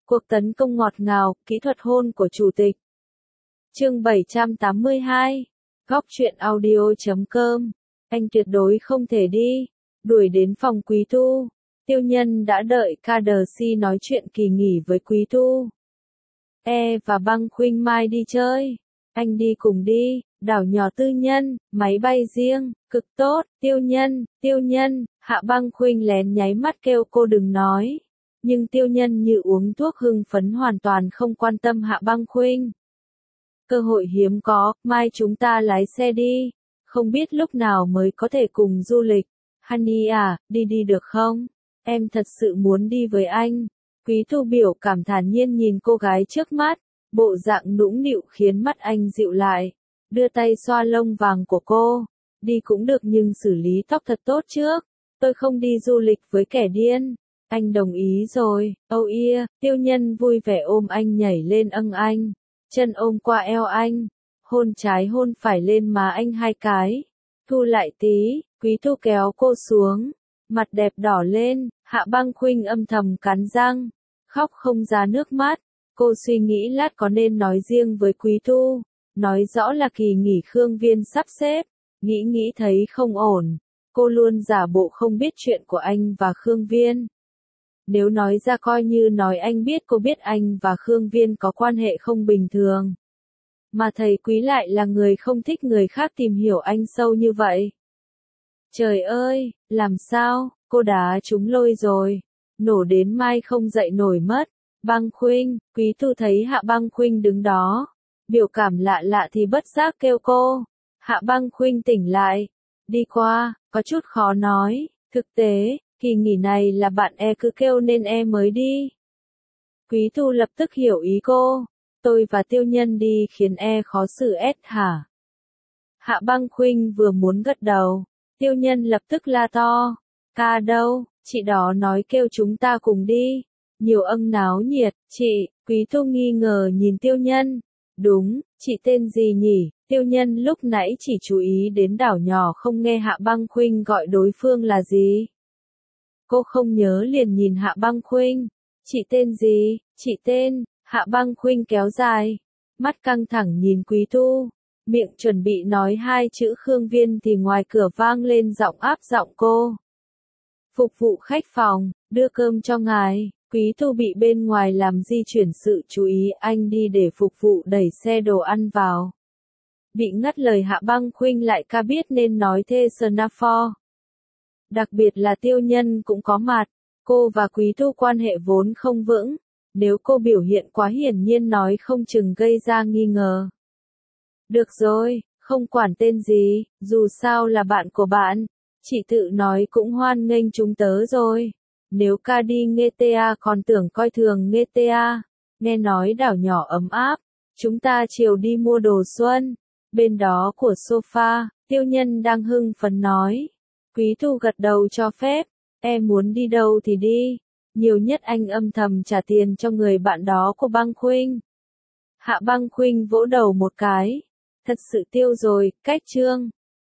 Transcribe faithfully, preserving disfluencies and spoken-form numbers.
Cuộc tấn công ngọt ngào, kỹ thuật hôn của chủ tịch. Chương bảy trăm tám mươi hai. Góc truyện audio chấm com. Anh tuyệt đối không thể đi. Đuổi đến phòng Quý Tu. Tiêu Nhân đã đợi ca đờ si nói chuyện kỳ nghỉ với Quý Tu. E và Băng Khuynh mai đi chơi. Anh đi cùng đi. Đảo nhỏ tư nhân, máy bay riêng, cực tốt. Tiêu Nhân, Tiêu Nhân. Hạ Băng Khuynh lén nháy mắt kêu cô đừng nói. Nhưng Tiêu Nhân như uống thuốc hưng phấn hoàn toàn không quan tâm Hạ Băng Khuynh. Cơ hội hiếm có, mai chúng ta lái xe đi. Không biết lúc nào mới có thể cùng du lịch. Honey à, đi đi được không? Em thật sự muốn đi với anh. Quý Tu biểu cảm thản nhiên nhìn cô gái trước mắt. Bộ dạng nũng nịu khiến mắt anh dịu lại. Đưa tay xoa lông vàng của cô. Đi cũng được nhưng xử lý tóc thật tốt trước. Tôi không đi du lịch với kẻ điên. Anh đồng ý rồi. Oh yeah, Tiêu Nhân vui vẻ ôm anh nhảy lên âng anh. Chân ôm qua eo anh. Hôn trái hôn phải lên má anh hai cái. Thu lại tí, Quý Tu kéo cô xuống. Mặt đẹp đỏ lên, Hạ Băng Khuynh âm thầm cắn răng. Khóc không ra nước mắt. Cô suy nghĩ lát có nên nói riêng với Quý Tu. Nói rõ là kỳ nghỉ Khương Viên sắp xếp. Nghĩ nghĩ thấy không ổn. Cô luôn giả bộ không biết chuyện của anh và Khương Viên. Nếu nói ra coi như nói anh biết cô biết anh và Khương Viên có quan hệ không bình thường. Mà thầy Quý lại là người không thích người khác tìm hiểu anh sâu như vậy. Trời ơi, làm sao, cô đá trúng lôi rồi. Nổ đến mai không dậy nổi mất. Băng Khuynh, Quý Tu thấy Hạ Băng Khuynh đứng đó. Biểu cảm lạ lạ thì bất giác kêu cô. Hạ Băng Khuynh tỉnh lại. Đi qua, có chút khó nói. Thực tế, kỳ nghỉ này là bạn e cứ kêu nên e mới đi. Quý Tu lập tức hiểu ý cô. Tôi và Tiêu Nhân đi khiến e khó xử ép hả? Hạ Băng Khuynh vừa muốn gật đầu. Tiêu Nhân lập tức la to. Ca đâu, chị đó nói kêu chúng ta cùng đi. Nhiều âng náo nhiệt, chị, Quý Tu nghi ngờ nhìn Tiêu Nhân. Đúng, chị tên gì nhỉ? Tiêu Nhân lúc nãy chỉ chú ý đến đảo nhỏ không nghe Hạ Băng Khuynh gọi đối phương là gì. Cô không nhớ liền nhìn Hạ Băng Khuynh. Chị tên gì? Chị tên, Hạ Băng Khuynh kéo dài. Mắt căng thẳng nhìn Quý Tu. Miệng chuẩn bị nói hai chữ Khương Viên thì ngoài cửa vang lên giọng áp giọng cô. Phục vụ khách phòng, đưa cơm cho ngài. Quý Tu bị bên ngoài làm di chuyển sự chú ý anh đi để phục vụ đẩy xe đồ ăn vào. Bị ngắt lời Hạ Băng Khuynh lại ca biết nên nói thê Snafor. Đặc biệt là Tiêu Nhân cũng có mặt. Cô và Quý Tu quan hệ vốn không vững. Nếu cô biểu hiện quá hiển nhiên nói không chừng gây ra nghi ngờ. Được rồi, không quản tên gì, dù sao là bạn của bạn. Chị tự nói cũng hoan nghênh chúng tớ rồi. Nếu ca đi nghe ta còn tưởng coi thường nghe ta. Nghe nói đảo nhỏ ấm áp. Chúng ta chiều đi mua đồ xuân. Bên đó của sofa, Tiêu Nhân đang hưng phấn nói. Quý Tu gật đầu cho phép. Em muốn đi đâu thì đi. Nhiều nhất anh âm thầm trả tiền cho người bạn đó của Băng Khuynh. Hạ Băng Khuynh vỗ đầu một cái. Thật sự tiêu rồi, cách chương.